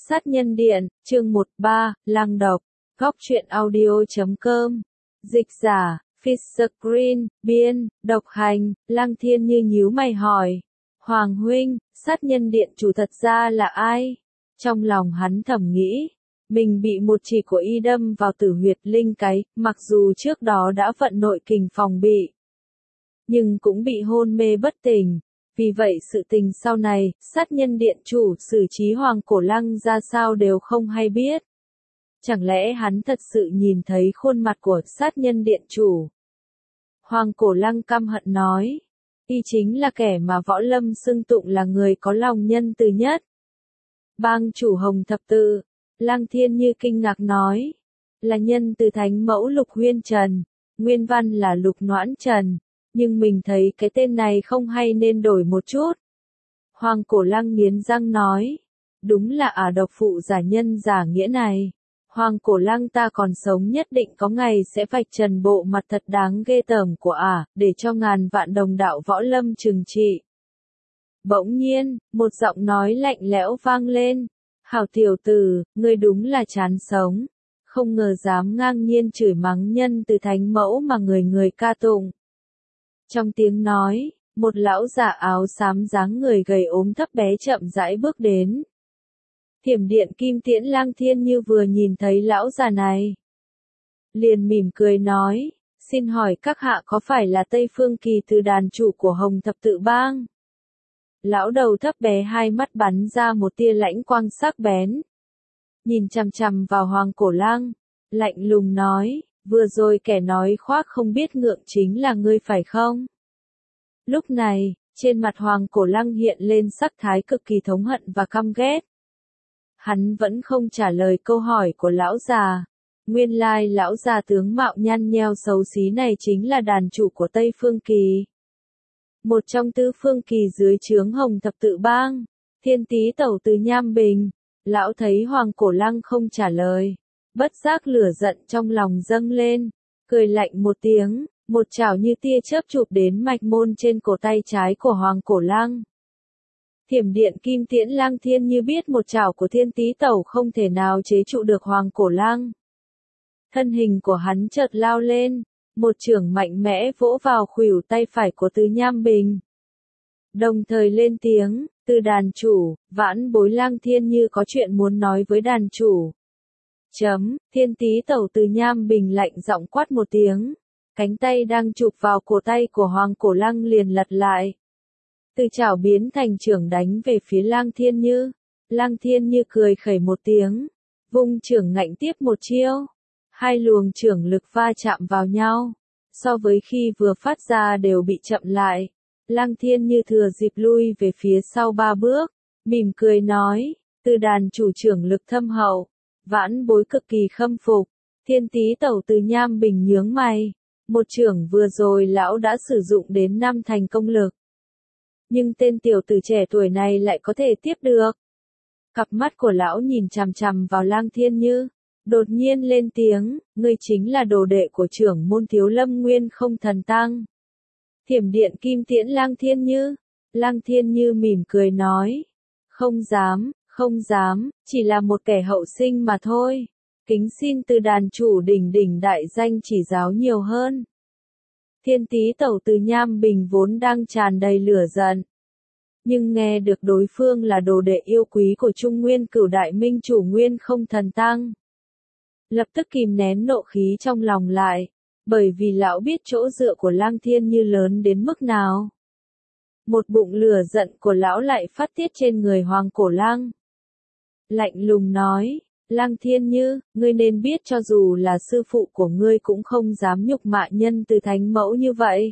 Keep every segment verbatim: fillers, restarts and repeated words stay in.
Sát nhân điện, chương một ba, lang độc, góc truyện audio chấm com, dịch giả, Fisher Green, biên, độc hành, Lăng Thiên Như nhíu mày hỏi. Hoàng huynh, sát nhân điện chủ thật ra là ai? Trong lòng hắn thầm nghĩ, mình bị một chỉ của y đâm vào tử huyệt linh cái, mặc dù trước đó đã vận nội kình phòng bị, nhưng cũng bị hôn mê bất tỉnh. Vì vậy sự tình sau này, sát nhân điện chủ xử trí Hoàng Cổ Lăng ra sao đều không hay biết. Chẳng lẽ hắn thật sự nhìn thấy khuôn mặt của sát nhân điện chủ? Hoàng Cổ Lăng căm hận nói, y chính là kẻ mà võ lâm xưng tụng là người có lòng nhân từ nhất. Bang chủ Hồng Thập Tự, Lăng Thiên Như kinh ngạc nói, là nhân từ thánh mẫu Lục Huyên Trần, nguyên văn là Lục Noãn Trần. Nhưng mình thấy cái tên này không hay nên đổi một chút. Hoàng Cổ Lăng nghiến răng nói, đúng là ả độc phụ giả nhân giả nghĩa này. Hoàng Cổ Lăng ta còn sống nhất định có ngày sẽ vạch trần bộ mặt thật đáng ghê tởm của ả, để cho ngàn vạn đồng đạo võ lâm trừng trị. Bỗng nhiên, một giọng nói lạnh lẽo vang lên, hảo tiểu tử, ngươi đúng là chán sống, không ngờ dám ngang nhiên chửi mắng nhân từ thánh mẫu mà người người ca tụng. Trong tiếng nói, một lão già áo xám dáng người gầy ốm thấp bé chậm rãi bước đến. Thiểm điện Kim Tiễn Lang Thiên Như vừa nhìn thấy lão già này, liền mỉm cười nói, xin hỏi các hạ có phải là Tây Phương Kỳ từ đàn chủ của Hồng Thập Tự Bang? Lão đầu thấp bé hai mắt bắn ra một tia lãnh quang sắc bén. Nhìn chằm chằm vào Hoàng Cổ Lăng, lạnh lùng nói, vừa rồi kẻ nói khoác không biết ngượng chính là ngươi phải không? Lúc này, trên mặt Hoàng Cổ Lăng hiện lên sắc thái cực kỳ thống hận và căm ghét. Hắn vẫn không trả lời câu hỏi của lão già. Nguyên lai lão già tướng mạo nhăn nheo xấu xí này chính là đàn chủ của Tây Phương Kỳ. Một trong tứ phương kỳ dưới trướng Hồng Thập Tự Bang, Thiên Tý Tẩu từ Nham Bình. Lão thấy Hoàng Cổ Lăng không trả lời, bất giác lửa giận trong lòng dâng lên, cười lạnh một tiếng, một chảo như tia chớp chụp đến mạch môn trên cổ tay trái của Hoàng Cổ Lăng. Thiểm điện Kim Tiễn Lang Thiên Như biết một chảo của Thiên Tý Tẩu không thể nào chế trụ được Hoàng Cổ Lăng. Thân hình của hắn chợt lao lên, một chưởng mạnh mẽ vỗ vào khuỷu tay phải của Từ Nham Bình. Đồng thời lên tiếng, Từ đàn chủ, vãn bối Lang Thiên Như có chuyện muốn nói với đàn chủ. Chấm, Thiên Tý Tẩu Từ Nham Bình lạnh giọng quát một tiếng, cánh tay đang chụp vào cổ tay của Hoàng Cổ Lăng liền lật lại. Từ chảo biến thành chưởng đánh về phía Lang Thiên Như. Lang Thiên Như cười khẩy một tiếng, vung chưởng ngạnh tiếp một chiêu. Hai luồng chưởng lực va chạm vào nhau, so với khi vừa phát ra đều bị chậm lại. Lang Thiên Như thừa dịp lui về phía sau ba bước, mỉm cười nói, Từ đàn chủ chưởng lực thâm hậu, vãn bối cực kỳ khâm phục. Thiên Tý Tẩu Từ Nham Bình nhướng mày, một chưởng vừa rồi lão đã sử dụng đến năm thành công lực. Nhưng tên tiểu tử trẻ tuổi này lại có thể tiếp được. Cặp mắt của lão nhìn chằm chằm vào Lang Thiên Như, đột nhiên lên tiếng, ngươi chính là đồ đệ của trưởng môn Thiếu Lâm Nguyên Không Thần Tăng. Thiểm điện Kim Tiễn Lang Thiên Như. Lang Thiên Như mỉm cười nói, không dám, không dám, chỉ là một kẻ hậu sinh mà thôi. Kính xin Từ đàn chủ đỉnh đỉnh đại danh chỉ giáo nhiều hơn. Thiên Tý Tẩu Từ Nham Bình vốn đang tràn đầy lửa giận, nhưng nghe được đối phương là đồ đệ yêu quý của Trung Nguyên Cửu Đại Minh chủ Nguyên Không Thần Tăng, lập tức kìm nén nộ khí trong lòng lại, bởi vì lão biết chỗ dựa của Lang Thiên Như lớn đến mức nào. Một bụng lửa giận của lão lại phát tiết trên người Hoàng Cổ Lăng. Lạnh lùng nói, Lang Thiên Như, ngươi nên biết cho dù là sư phụ của ngươi cũng không dám nhục mạ nhân từ thánh mẫu như vậy.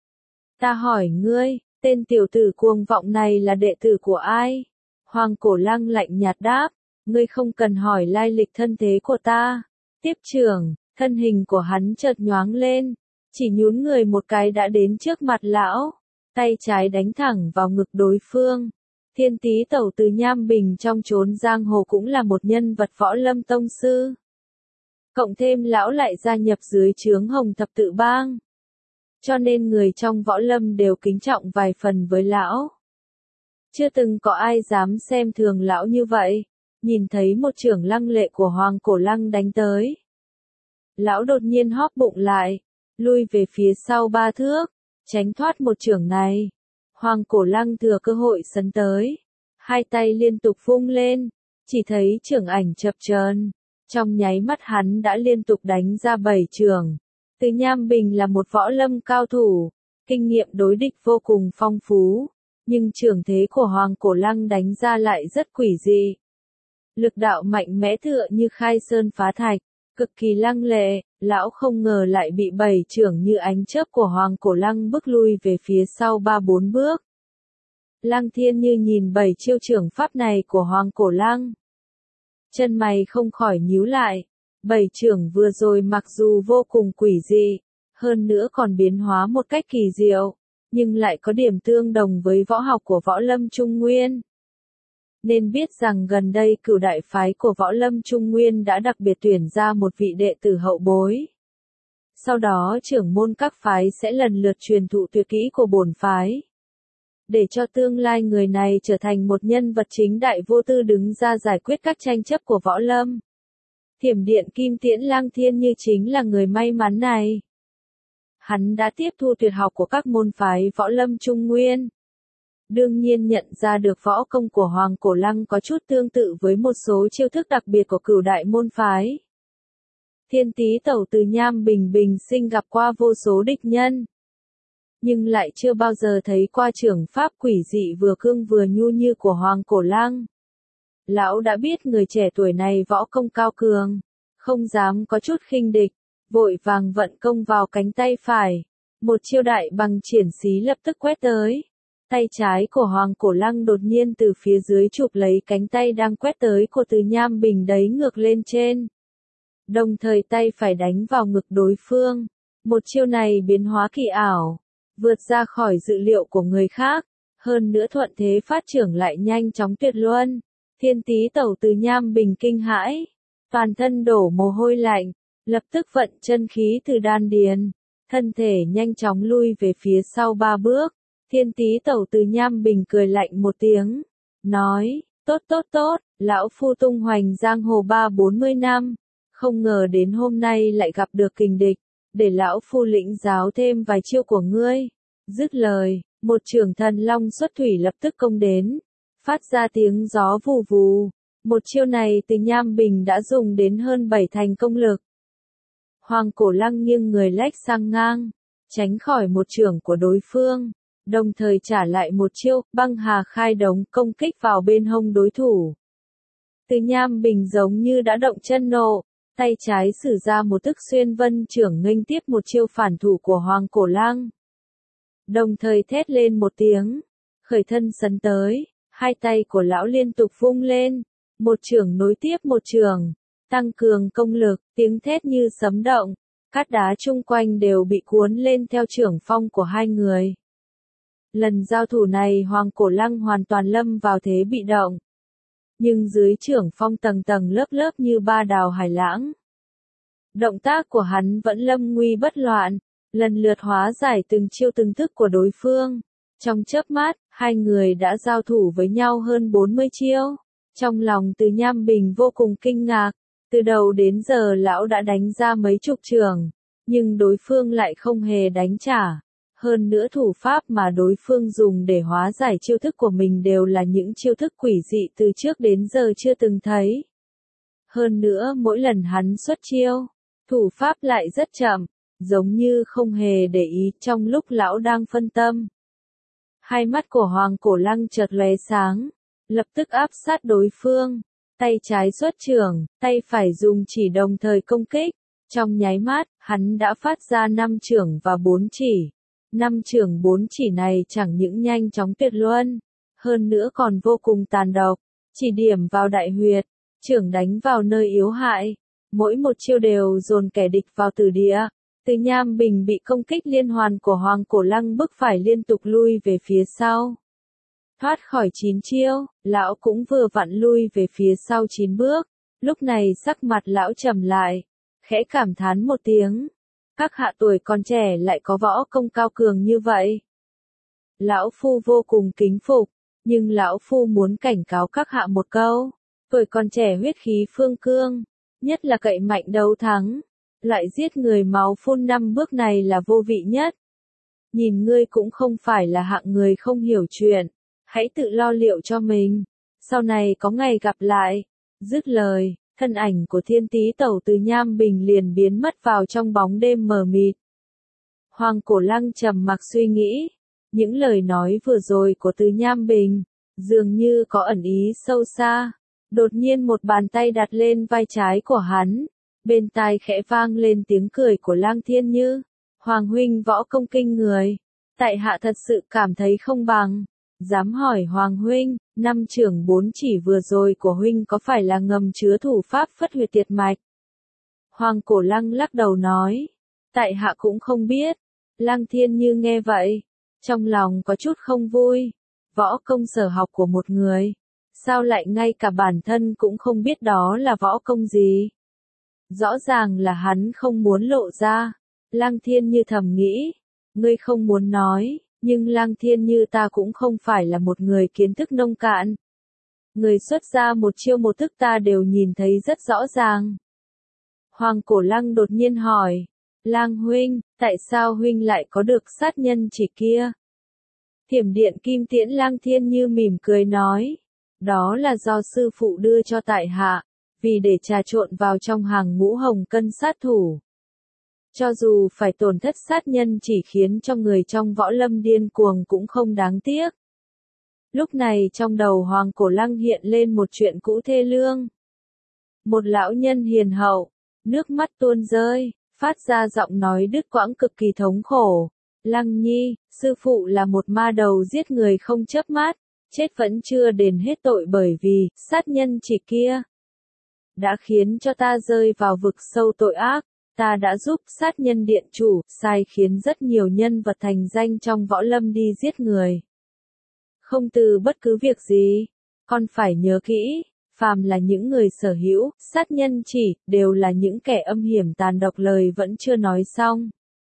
Ta hỏi ngươi, tên tiểu tử cuồng vọng này là đệ tử của ai? Hoàng Cổ Lăng lạnh nhạt đáp, ngươi không cần hỏi lai lịch thân thế của ta. Tiếp chưởng, thân hình của hắn chợt nhoáng lên, chỉ nhún người một cái đã đến trước mặt lão, tay trái đánh thẳng vào ngực đối phương. Thiên Tý Tẩu Từ Nham Bình trong chốn giang hồ cũng là một nhân vật võ lâm tông sư. Cộng thêm lão lại gia nhập dưới trướng Hồng Thập Tự Bang, cho nên người trong võ lâm đều kính trọng vài phần với lão. Chưa từng có ai dám xem thường lão như vậy. nhìn thấy một chưởng lăng lệ của Hoàng Cổ Lăng đánh tới. Lão đột nhiên hóp bụng lại, lui về phía sau ba thước, tránh thoát một chưởng này. Hoàng Cổ Lăng thừa cơ hội sấn tới, hai tay liên tục vung lên, chỉ thấy chưởng ảnh chập chờn, trong nháy mắt hắn đã liên tục đánh ra bảy chưởng. Từ Nham Bình là một võ lâm cao thủ, kinh nghiệm đối địch vô cùng phong phú, nhưng chưởng thế của Hoàng Cổ Lăng đánh ra lại rất quỷ dị. Lực đạo mạnh mẽ tựa như khai sơn phá thạch, cực kỳ lăng lệ, lão không ngờ lại bị bảy chưởng như ánh chớp của Hoàng Cổ Lăng bức lui về phía sau ba bốn bước. Lăng Thiên Như nhìn bảy chiêu chưởng pháp này của Hoàng Cổ Lăng, chân mày không khỏi nhíu lại. Bảy chưởng vừa rồi mặc dù vô cùng quỷ dị, hơn nữa còn biến hóa một cách kỳ diệu, nhưng lại có điểm tương đồng với võ học của võ lâm Trung Nguyên. Nên biết rằng gần đây Cửu đại phái của võ lâm Trung Nguyên đã đặc biệt tuyển ra một vị đệ tử hậu bối. Sau đó trưởng môn các phái sẽ lần lượt truyền thụ tuyệt kỹ của bổn phái, để cho tương lai người này trở thành một nhân vật chính đại vô tư đứng ra giải quyết các tranh chấp của võ lâm. Thiểm điện Kim Tiễn Lăng Thiên Như chính là người may mắn này. Hắn đã tiếp thu tuyệt học của các môn phái võ lâm Trung Nguyên. Đương nhiên nhận ra được võ công của Hoàng Cổ Lăng có chút tương tự với một số chiêu thức đặc biệt của cửu đại môn phái. Thiên Tý Tẩu từ Nham Bình bình sinh gặp qua vô số địch nhân, nhưng lại chưa bao giờ thấy qua chưởng pháp quỷ dị vừa cương vừa nhu như của Hoàng Cổ Lăng. Lão đã biết người trẻ tuổi này võ công cao cường, không dám có chút khinh địch, vội vàng vận công vào cánh tay phải. Một chiêu đại bằng triển xí lập tức quét tới. Tay trái của Hoàng Cổ Lăng đột nhiên từ phía dưới chụp lấy cánh tay đang quét tới của Từ Nham Bình đấy ngược lên trên. Đồng thời tay phải đánh vào ngực đối phương. Một chiêu này biến hóa kỳ ảo, vượt ra khỏi dự liệu của người khác. Hơn nữa thuận thế phát trưởng lại nhanh chóng tuyệt luân. Thiên Tý Tẩu Từ Nham Bình kinh hãi, toàn thân đổ mồ hôi lạnh, lập tức vận chân khí từ đan điền, thân thể nhanh chóng lui về phía sau ba bước. Thiên Tý Tẩu Từ Nham Bình cười lạnh một tiếng, nói, tốt tốt tốt, lão phu tung hoành giang hồ ba bốn mươi năm, không ngờ đến hôm nay lại gặp được kình địch, để lão phu lĩnh giáo thêm vài chiêu của ngươi. Dứt lời, một chưởng thần long xuất thủy lập tức công đến, phát ra tiếng gió vù vù. Một chiêu này Từ Nham Bình đã dùng đến hơn bảy thành công lực. Hoàng Cổ Lăng nghiêng người lách sang ngang, tránh khỏi một chưởng của đối phương, đồng thời trả lại một chiêu băng hà khai đống công kích vào bên hông đối thủ. Từ Nham Bình giống như đã động chân nộ, tay trái sử ra một thức xuyên vân chưởng nghênh tiếp một chiêu phản thủ của Hoàng Cổ Lăng. Đồng thời thét lên một tiếng, khởi thân sấn tới, hai tay của lão liên tục vung lên, một chưởng nối tiếp một chưởng, tăng cường công lực, tiếng thét như sấm động, cát đá chung quanh đều bị cuốn lên theo chưởng phong của hai người. Lần giao thủ này Hoàng Cổ Lăng hoàn toàn lâm vào thế bị động, nhưng dưới chưởng phong tầng tầng lớp lớp như ba đào hải lãng. Động tác của hắn vẫn lâm nguy bất loạn, lần lượt hóa giải từng chiêu từng thức của đối phương. Trong chớp mắt, hai người đã giao thủ với nhau hơn bốn mươi chiêu. Trong lòng Từ Nham Bình vô cùng kinh ngạc, từ đầu đến giờ lão đã đánh ra mấy chục chưởng, nhưng đối phương lại không hề đánh trả. Hơn nữa thủ pháp mà đối phương dùng để hóa giải chiêu thức của mình đều là những chiêu thức quỷ dị từ trước đến giờ chưa từng thấy. Hơn nữa mỗi lần hắn xuất chiêu, thủ pháp lại rất chậm, giống như không hề để ý trong lúc lão đang phân tâm. Hai mắt của Hoàng Cổ Lăng chợt lóe sáng, lập tức áp sát đối phương, tay trái xuất chưởng, tay phải dùng chỉ đồng thời công kích. Trong nháy mắt, hắn đã phát ra năm chưởng và bốn chỉ. Năm chưởng bốn chỉ này chẳng những nhanh chóng tuyệt luân, hơn nữa còn vô cùng tàn độc, chỉ điểm vào đại huyệt, chưởng đánh vào nơi yếu hại, mỗi một chiêu đều dồn kẻ địch vào tử địa. Từ Nham Bình bị công kích liên hoàn của Hoàng Cổ Lăng bức phải liên tục lui về phía sau. Thoát khỏi chín chiêu, lão cũng vừa vặn lui về phía sau chín bước. Lúc này sắc mặt lão trầm lại, khẽ cảm thán một tiếng. Các hạ tuổi còn trẻ lại có võ công cao cường như vậy. Lão phu vô cùng kính phục, nhưng lão phu muốn cảnh cáo các hạ một câu. Tuổi còn trẻ huyết khí phương cương, nhất là cậy mạnh đấu thắng. Loại giết người máu phun năm bước này là vô vị nhất. Nhìn ngươi cũng không phải là hạng người không hiểu chuyện. Hãy tự lo liệu cho mình. Sau này có ngày gặp lại. Dứt lời, thân ảnh của Thiên Tý Tẩu từ Nham Bình liền biến mất vào trong bóng đêm mờ mịt. Hoàng Cổ Lăng trầm mặc suy nghĩ. Những lời nói vừa rồi của Từ Nham Bình, dường như có ẩn ý sâu xa. Đột nhiên một bàn tay đặt lên vai trái của hắn. Bên tai khẽ vang lên tiếng cười của Lang Thiên Như. Hoàng huynh võ công kinh người. Tại hạ thật sự cảm thấy không bằng. Dám hỏi Hoàng huynh, năm trưởng bốn chỉ vừa rồi của huynh có phải là ngầm chứa thủ pháp phất huyệt tiệt mạch? Hoàng Cổ Lăng lắc đầu nói. Tại hạ cũng không biết. Lang Thiên Như nghe vậy. Trong lòng có chút không vui. Võ công sở học của một người. Sao lại ngay cả bản thân cũng không biết đó là võ công gì? Rõ ràng là hắn không muốn lộ ra. Lang Thiên Như thầm nghĩ. Ngươi không muốn nói, nhưng Lang Thiên Như ta cũng không phải là một người kiến thức nông cạn. Người xuất ra một chiêu một thức ta đều nhìn thấy rất rõ ràng. Hoàng Cổ Lăng đột nhiên hỏi. Lang huynh, tại sao huynh lại có được sát nhân chỉ kia? Thiểm điện kim tiễn Lang Thiên Như mỉm cười nói. Đó là do sư phụ đưa cho tại hạ, vì để trà trộn vào trong hàng ngũ hồng cân sát thủ. Cho dù phải tổn thất sát nhân chỉ khiến cho người trong võ lâm điên cuồng cũng không đáng tiếc. Lúc này trong đầu Hoàng Cổ Lăng hiện lên một chuyện cũ thê lương. Một lão nhân hiền hậu, nước mắt tuôn rơi, phát ra giọng nói đứt quãng cực kỳ thống khổ. Lăng nhi, sư phụ là một ma đầu giết người không chớp mắt, chết vẫn chưa đền hết tội bởi vì sát nhân chỉ kia đã khiến cho ta rơi vào vực sâu tội ác. Ta đã giúp sát nhân điện chủ, sai khiến rất nhiều nhân vật thành danh trong võ lâm đi giết người. Không từ bất cứ việc gì, con phải nhớ kỹ, phàm là những người sở hữu, sát nhân chỉ, đều là những kẻ âm hiểm tàn độc. Lời vẫn chưa nói xong.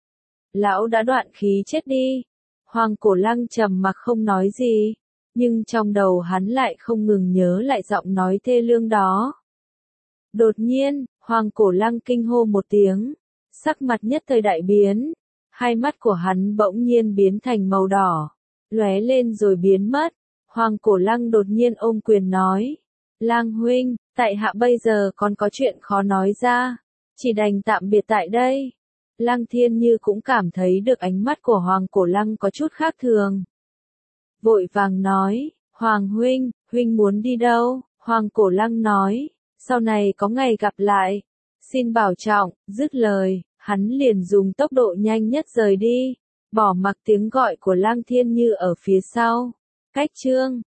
Lão đã đoạn khí chết đi. Hoàng Cổ Lăng trầm mặc không nói gì, nhưng trong đầu hắn lại không ngừng nhớ lại giọng nói thê lương đó. Đột nhiên, Hoàng Cổ Lăng kinh hô một tiếng, sắc mặt nhất thời đại biến, hai mắt của hắn bỗng nhiên biến thành màu đỏ, lóe lên rồi biến mất. Hoàng Cổ Lăng đột nhiên ôm quyền nói, Lang huynh, tại hạ bây giờ còn có chuyện khó nói ra, chỉ đành tạm biệt tại đây. Lang Thiên Như cũng cảm thấy được ánh mắt của Hoàng Cổ Lăng có chút khác thường. Vội vàng nói, Hoàng huynh, huynh muốn đi đâu? Hoàng Cổ Lăng nói, sau này có ngày gặp lại. Xin bảo trọng. Dứt lời, hắn liền dùng tốc độ nhanh nhất rời đi, bỏ mặc tiếng gọi của Lang Thiên Như ở phía sau. Cách chương